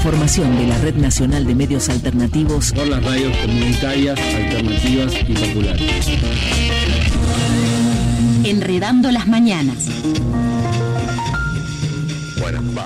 información de la Red Nacional de Medios Alternativos por las radios comunitarias, alternativas y populares. Enredando las mañanas. Bueno, va.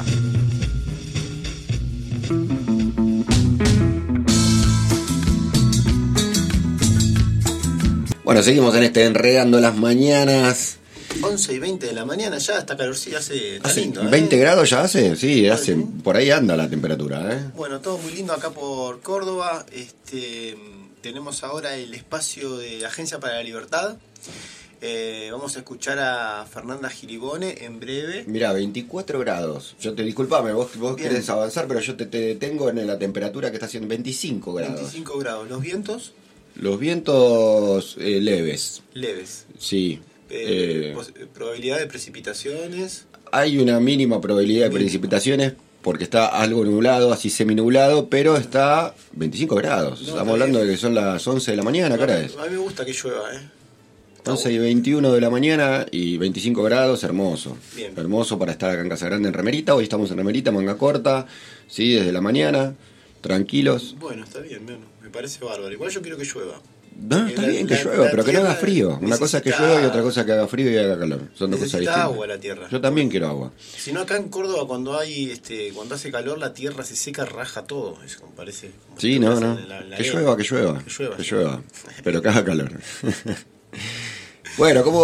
Bueno, seguimos en este Enredando las Mañanas. 11:20 de la mañana ya, está calorcito, está lindo. 20 grados ya hace, sí, hace, por ahí anda la temperatura. Bueno, todo muy lindo acá por Córdoba. Tenemos ahora el espacio de Agencia para la Libertad. Vamos a escuchar a Fernanda Giribone en breve. Mirá, 24 grados. Yo te disculpame, vos querés avanzar, pero yo te tengo en la temperatura que está haciendo 25 grados. 25 grados. ¿Los vientos? Los vientos leves. Leves. Sí. Probabilidad de precipitaciones. Hay una mínima probabilidad de precipitaciones porque está algo nublado, así seminublado, pero está 25 grados. Estamos hablando de que son las 11 de la mañana, ¿qué hora es? A mí me gusta que llueva, 11 y 21 de la mañana y 25 grados, hermoso. Bien. Hermoso para estar acá en Casa Grande en remerita. Hoy estamos en remerita, manga corta, sí, desde la mañana, tranquilos. Bueno, está bien, me parece bárbaro. Igual yo quiero que llueva. No, está bien que llueva, pero que no haga frío. Una cosa es que llueva y otra cosa es que haga frío y haga calor. Son dos cosas distintas. Agua la tierra. Yo también quiero agua. Si no, acá en Córdoba cuando hace calor la tierra se seca, raja todo. Es como parece. Como sí, no. Que llueva. Que llueva. Pero que haga calor. Bueno,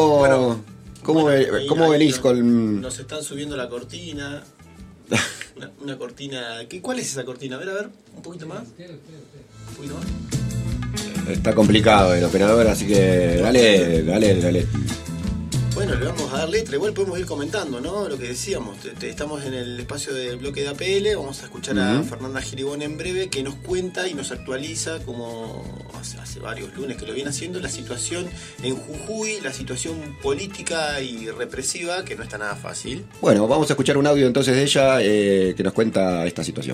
¿cómo venís con...? Nos están subiendo la cortina. Una cortina... ¿Cuál es esa cortina? A ver, un poquito más. Un poquito más. Está complicado el operador, así que dale. Bueno, le vamos a dar letra, igual podemos ir comentando, ¿no? Lo que decíamos, estamos en el espacio del bloque de APL, vamos a escuchar a Fernanda Giribone en breve, que nos cuenta y nos actualiza, como hace varios lunes que lo viene haciendo, la situación en Jujuy, la situación política y represiva, que no está nada fácil. Bueno, vamos a escuchar un audio entonces de ella que nos cuenta esta situación.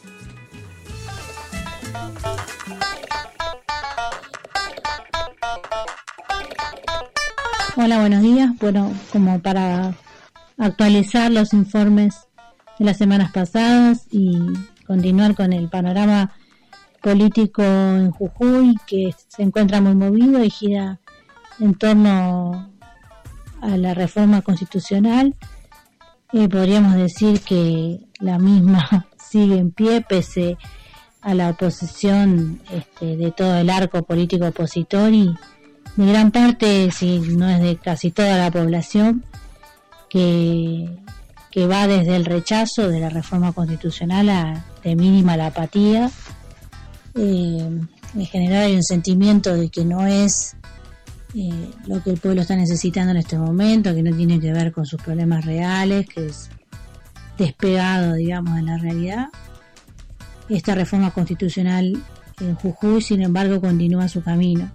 Hola, buenos días. Bueno, como para actualizar los informes de las semanas pasadas y continuar con el panorama político en Jujuy, que se encuentra muy movido y gira en torno a la reforma constitucional, podríamos decir que la misma sigue en pie pese a la oposición de todo el arco político opositor y de gran parte, si no es de casi toda la población, que va desde el rechazo de la reforma constitucional de mínima la apatía. En general hay un sentimiento de que no es lo que el pueblo está necesitando en este momento, que no tiene que ver con sus problemas reales, que es despegado, digamos, de la realidad. Esta reforma constitucional en Jujuy, sin embargo, continúa su camino.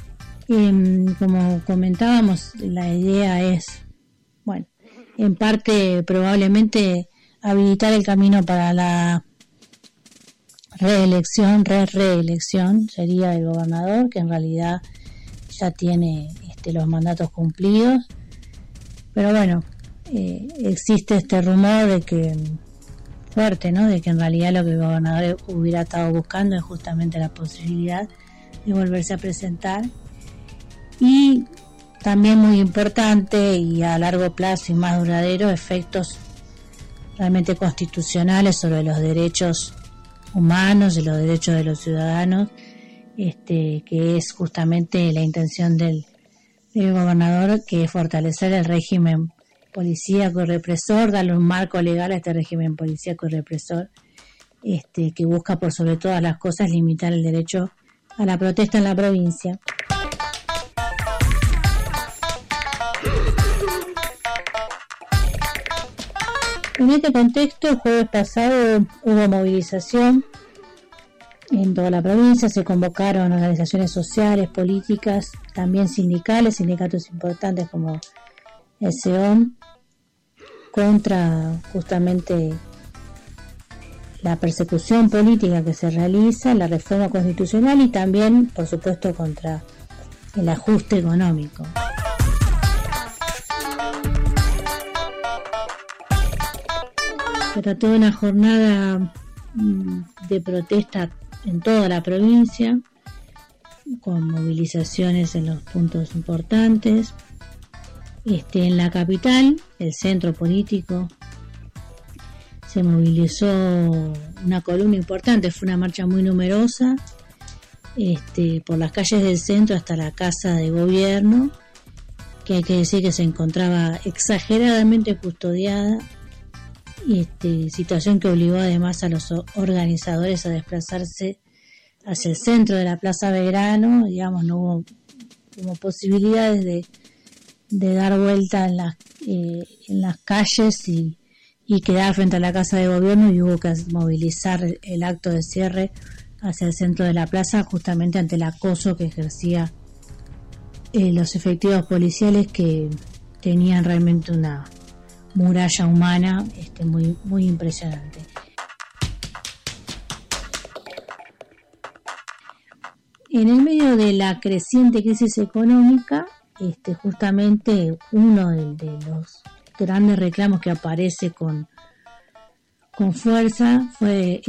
Como comentábamos, la idea es, bueno, en parte probablemente habilitar el camino para la reelección sería el gobernador, que en realidad ya tiene los mandatos cumplidos, pero bueno, existe este rumor de que fuerte, ¿no? De que en realidad lo que el gobernador hubiera estado buscando es justamente la posibilidad de volverse a presentar. Y también muy importante y a largo plazo y más duradero, efectos realmente constitucionales sobre los derechos humanos y los derechos de los ciudadanos, que es justamente la intención del gobernador, que es fortalecer el régimen policíaco y represor, darle un marco legal a este régimen policíaco y represor, que busca por sobre todas las cosas limitar el derecho a la protesta en la provincia. En este contexto, el jueves pasado hubo movilización en toda la provincia, se convocaron organizaciones sociales, políticas, también sindicales, sindicatos importantes como el SEOM, contra justamente la persecución política que se realiza, la reforma constitucional y también, por supuesto, contra el ajuste económico. Se trató de una jornada de protesta en toda la provincia, con movilizaciones en los puntos importantes. En la capital, el centro político, se movilizó una columna importante, fue una marcha muy numerosa, por las calles del centro hasta la Casa de Gobierno, que hay que decir que se encontraba exageradamente custodiada, situación que obligó además a los organizadores a desplazarse hacia el centro de la Plaza Belgrano. Digamos, no hubo como posibilidades de dar vuelta en las calles y quedar frente a la Casa de Gobierno, y hubo que movilizar el acto de cierre hacia el centro de la plaza, justamente ante el acoso que ejercía los efectivos policiales, que tenían realmente una muralla humana muy, muy impresionante. En el medio de la creciente crisis económica, justamente uno de los grandes reclamos que aparece con fuerza fue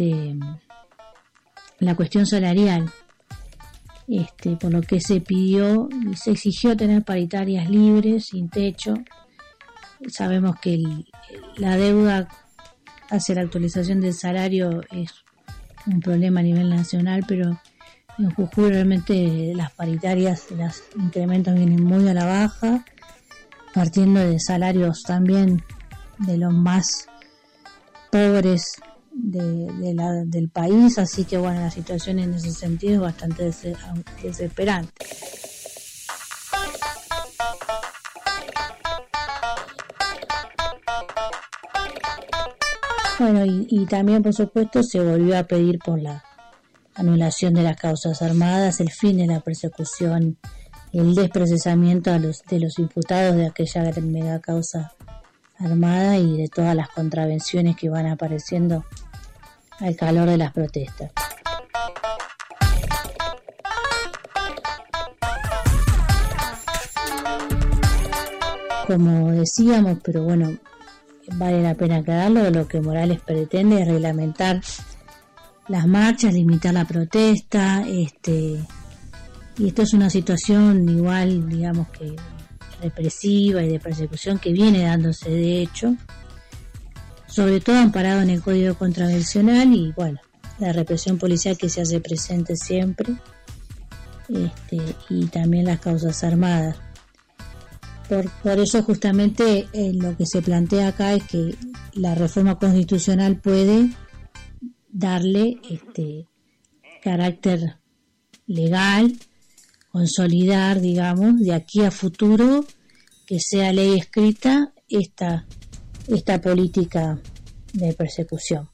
la cuestión salarial, por lo que se exigió tener paritarias libres, sin techo. Sabemos que la deuda hacia la actualización del salario es un problema a nivel nacional, pero en Jujuy realmente las paritarias, los incrementos vienen muy a la baja, partiendo de salarios también de los más pobres del país, así que bueno, la situación en ese sentido es bastante desesperante. Bueno, y también por supuesto se volvió a pedir por la anulación de las causas armadas, el fin de la persecución, el desprocesamiento de los imputados de aquella mega causa armada y de todas las contravenciones que van apareciendo al calor de las protestas. Como decíamos, pero bueno, vale la pena aclararlo, lo que Morales pretende es reglamentar las marchas, limitar la protesta, y esto es una situación igual, digamos, que represiva y de persecución que viene dándose de hecho, sobre todo amparado en el Código Contravencional y bueno, la represión policial que se hace presente siempre, y también las causas armadas. Por eso justamente lo que se plantea acá es que la reforma constitucional puede darle carácter legal, consolidar, digamos, de aquí a futuro, que sea ley escrita esta política de persecución.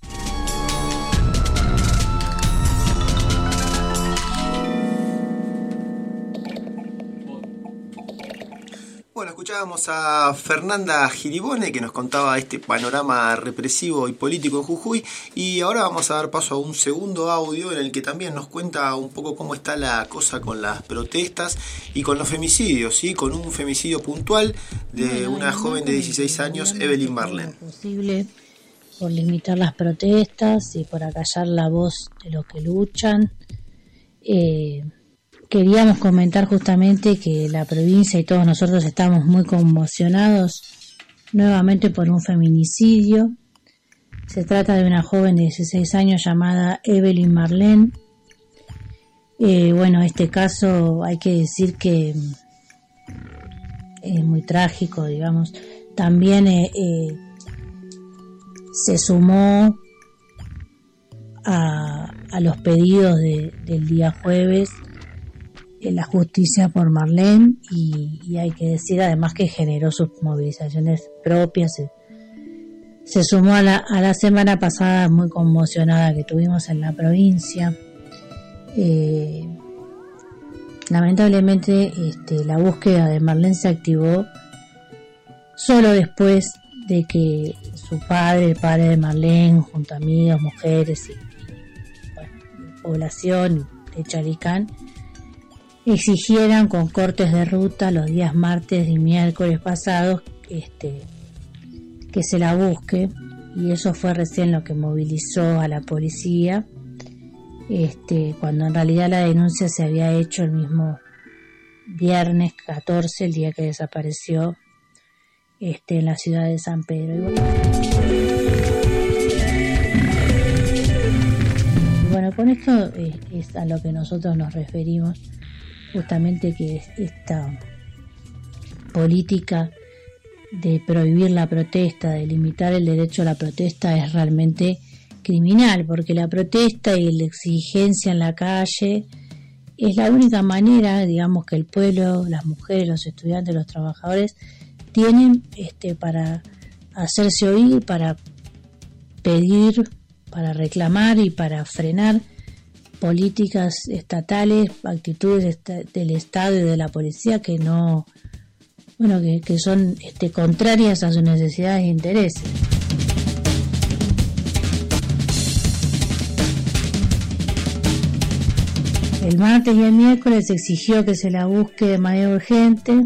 Bueno, escuchábamos a Fernanda Giribone, que nos contaba este panorama represivo y político en Jujuy, y ahora vamos a dar paso a un segundo audio en el que también nos cuenta un poco cómo está la cosa con las protestas y con los femicidios, ¿sí? Con un femicidio puntual de una joven de 16 años, Evelyn Marlén. Posible por limitar las protestas y por acallar la voz de los que luchan. Queríamos comentar justamente que la provincia y todos nosotros estamos muy conmocionados nuevamente por un feminicidio. Se trata de una joven de 16 años llamada Evelyn Marlén. Bueno, este caso hay que decir que es muy trágico, digamos. También se sumó a los pedidos del día jueves en la justicia por Marlén, y hay que decir además que generó sus movilizaciones propias. Se sumó a la semana pasada muy conmocionada que tuvimos en la provincia. Lamentablemente la búsqueda de Marlén se activó solo después de que su padre, el padre de Marlén, junto a amigos, mujeres y población de Chalicán, exigieran con cortes de ruta los días martes y miércoles pasados que se la busque. y eso fue recién lo que movilizó a la policía, cuando en realidad la denuncia se había hecho el mismo viernes 14, el día que desapareció en la ciudad de San Pedro. Y bueno, con esto es a lo que nosotros nos referimos, justamente, que esta política de prohibir la protesta, de limitar el derecho a la protesta, es realmente criminal, porque la protesta y la exigencia en la calle es la única manera, digamos, que el pueblo, las mujeres, los estudiantes, los trabajadores tienen para hacerse oír, para pedir, para reclamar y para frenar políticas estatales, actitudes del Estado y de la policía que no, que son contrarias a sus necesidades e intereses. El martes y el miércoles se exigió que se la busque de manera urgente.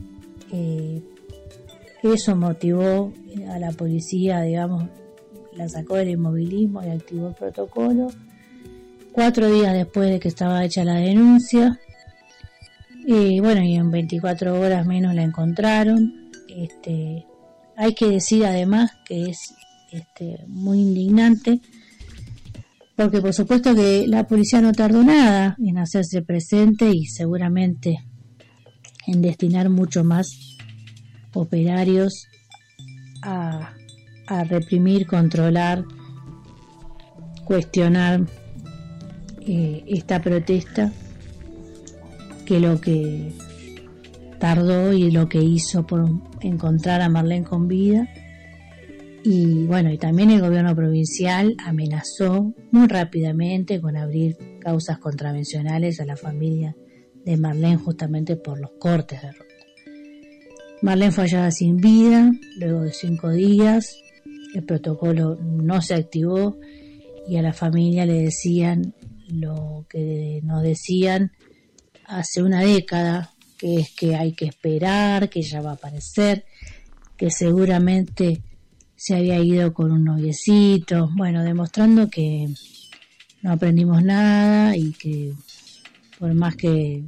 Eso motivó a la policía, digamos, la sacó del inmovilismo y activó el protocolo. 4 días después de que estaba hecha la denuncia, y en 24 horas menos la encontraron. Hay que decir además que es muy indignante, porque por supuesto que la policía no tardó nada en hacerse presente y seguramente en destinar mucho más operarios a reprimir, controlar, cuestionar esta protesta, que lo que tardó y lo que hizo por encontrar a Marlene con vida. Y también el gobierno provincial amenazó muy rápidamente con abrir causas contravencionales a la familia de Marlene, justamente por los cortes de ruta. Marlene fue hallada sin vida luego de 5 días, el protocolo no se activó y a la familia le decían lo que nos decían hace una década, que es que hay que esperar, que ella va a aparecer, que seguramente se había ido con un noviecito, demostrando que no aprendimos nada y que por más que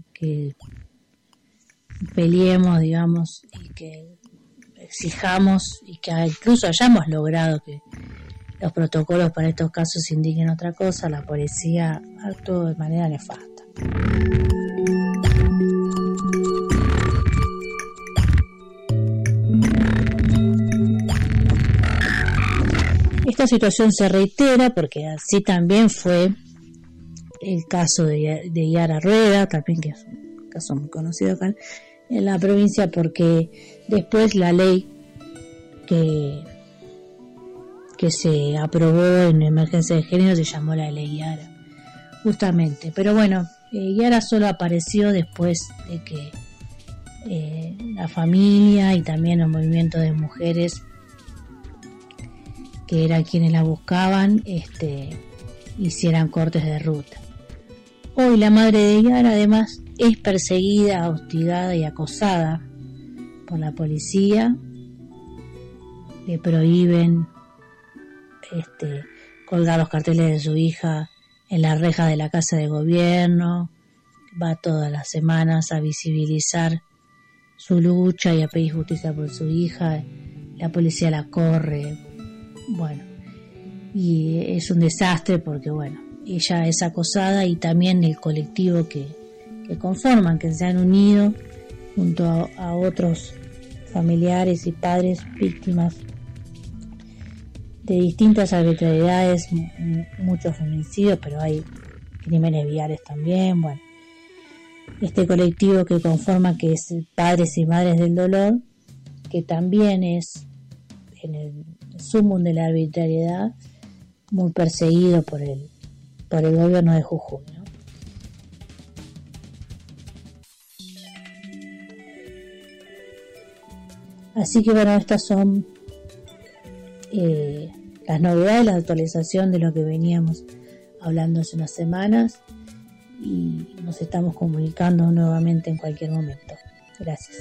peleemos, digamos, y que exijamos y que incluso hayamos logrado que los protocolos para estos casos indiquen otra cosa, la policía actuó de manera nefasta. Esta situación se reitera porque así también fue el caso de Yara Rueda, también, que es un caso muy conocido acá en la provincia, porque después la ley que se aprobó en emergencia de género se llamó la ley Yara, justamente. Pero Yara solo apareció después de que la familia y también el movimiento de mujeres, que eran quienes la buscaban, hicieran cortes de ruta. Hoy la madre de Yara además es perseguida, hostigada y acosada por la policía. Le prohíben colgar los carteles de su hija en la reja de la casa de gobierno. Va todas las semanas a visibilizar su lucha y a pedir justicia por su hija. La policía la corre. Y es un desastre porque ella es acosada, y también el colectivo que conforman, que se han unido junto a otros familiares y padres víctimas de distintas arbitrariedades, muchos feminicidios, pero hay crímenes viales también. Este colectivo que conforma, que es Padres y Madres del Dolor, que también es en el sumum de la arbitrariedad, muy perseguido por el gobierno de Jujuy, ¿no? Así que estas son las novedades, la actualización de lo que veníamos hablando hace unas semanas, y nos estamos comunicando nuevamente en cualquier momento. Gracias.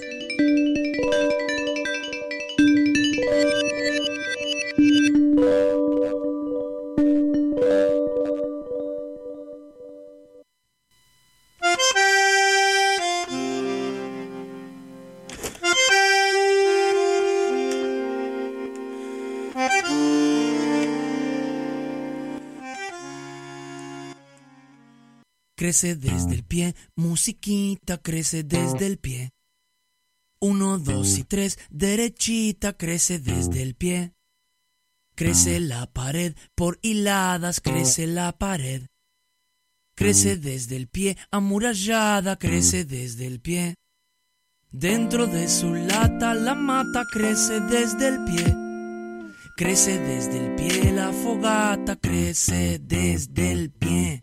crece desde el pie, musiquita crece desde el pie. 1, 2 y 3, derechita crece desde el pie. Crece la pared, por hiladas crece la pared. Crece desde el pie, amurallada crece desde el pie. Dentro de su lata la mata crece desde el pie. Crece desde el pie, la fogata crece desde el pie.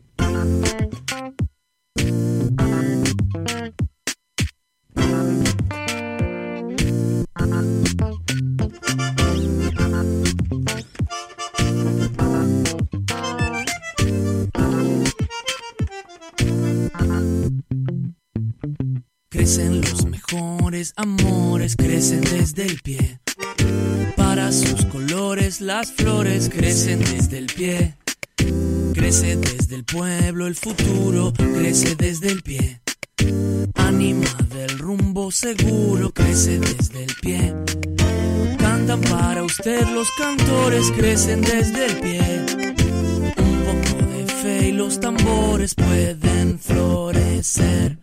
Crecen los mejores amores, crecen desde el pie. Para sus colores las flores crecen desde el pie. Crece desde el pueblo el futuro, crece desde el pie. Ánima del rumbo seguro, crece desde el pie. Cantan para usted los cantores, crecen desde el pie. Un poco de fe y los tambores pueden florecer.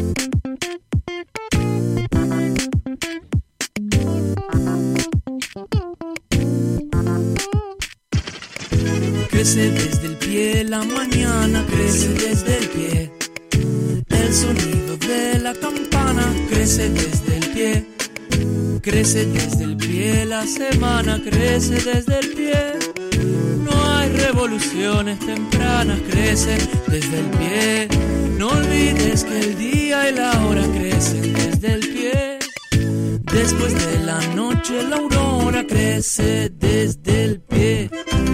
Crece desde el pie, la mañana crece desde el pie. El sonido de la campana crece desde el pie. Crece desde el pie, la semana crece desde el pie. No hay revoluciones tempranas, crecen desde el pie. No olvides que el día y la hora crecen desde el pie. Después de la noche la aurora crece desde el pie.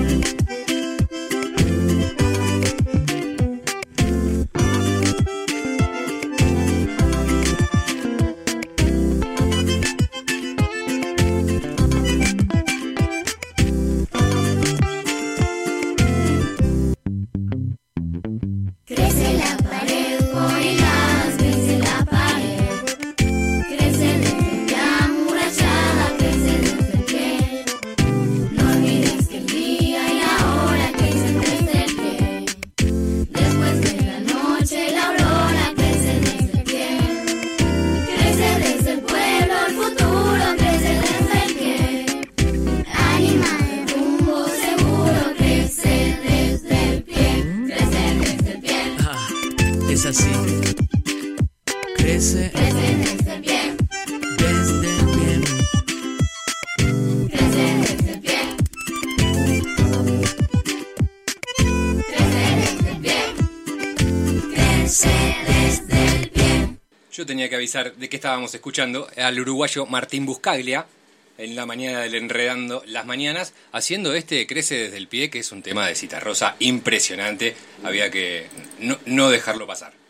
Yo tenía que avisar de que estábamos escuchando al uruguayo Martín Buscaglia en la mañana del Enredando las Mañanas, haciendo Crece desde el pie, que es un tema de Citarrosa impresionante. Había que no dejarlo pasar.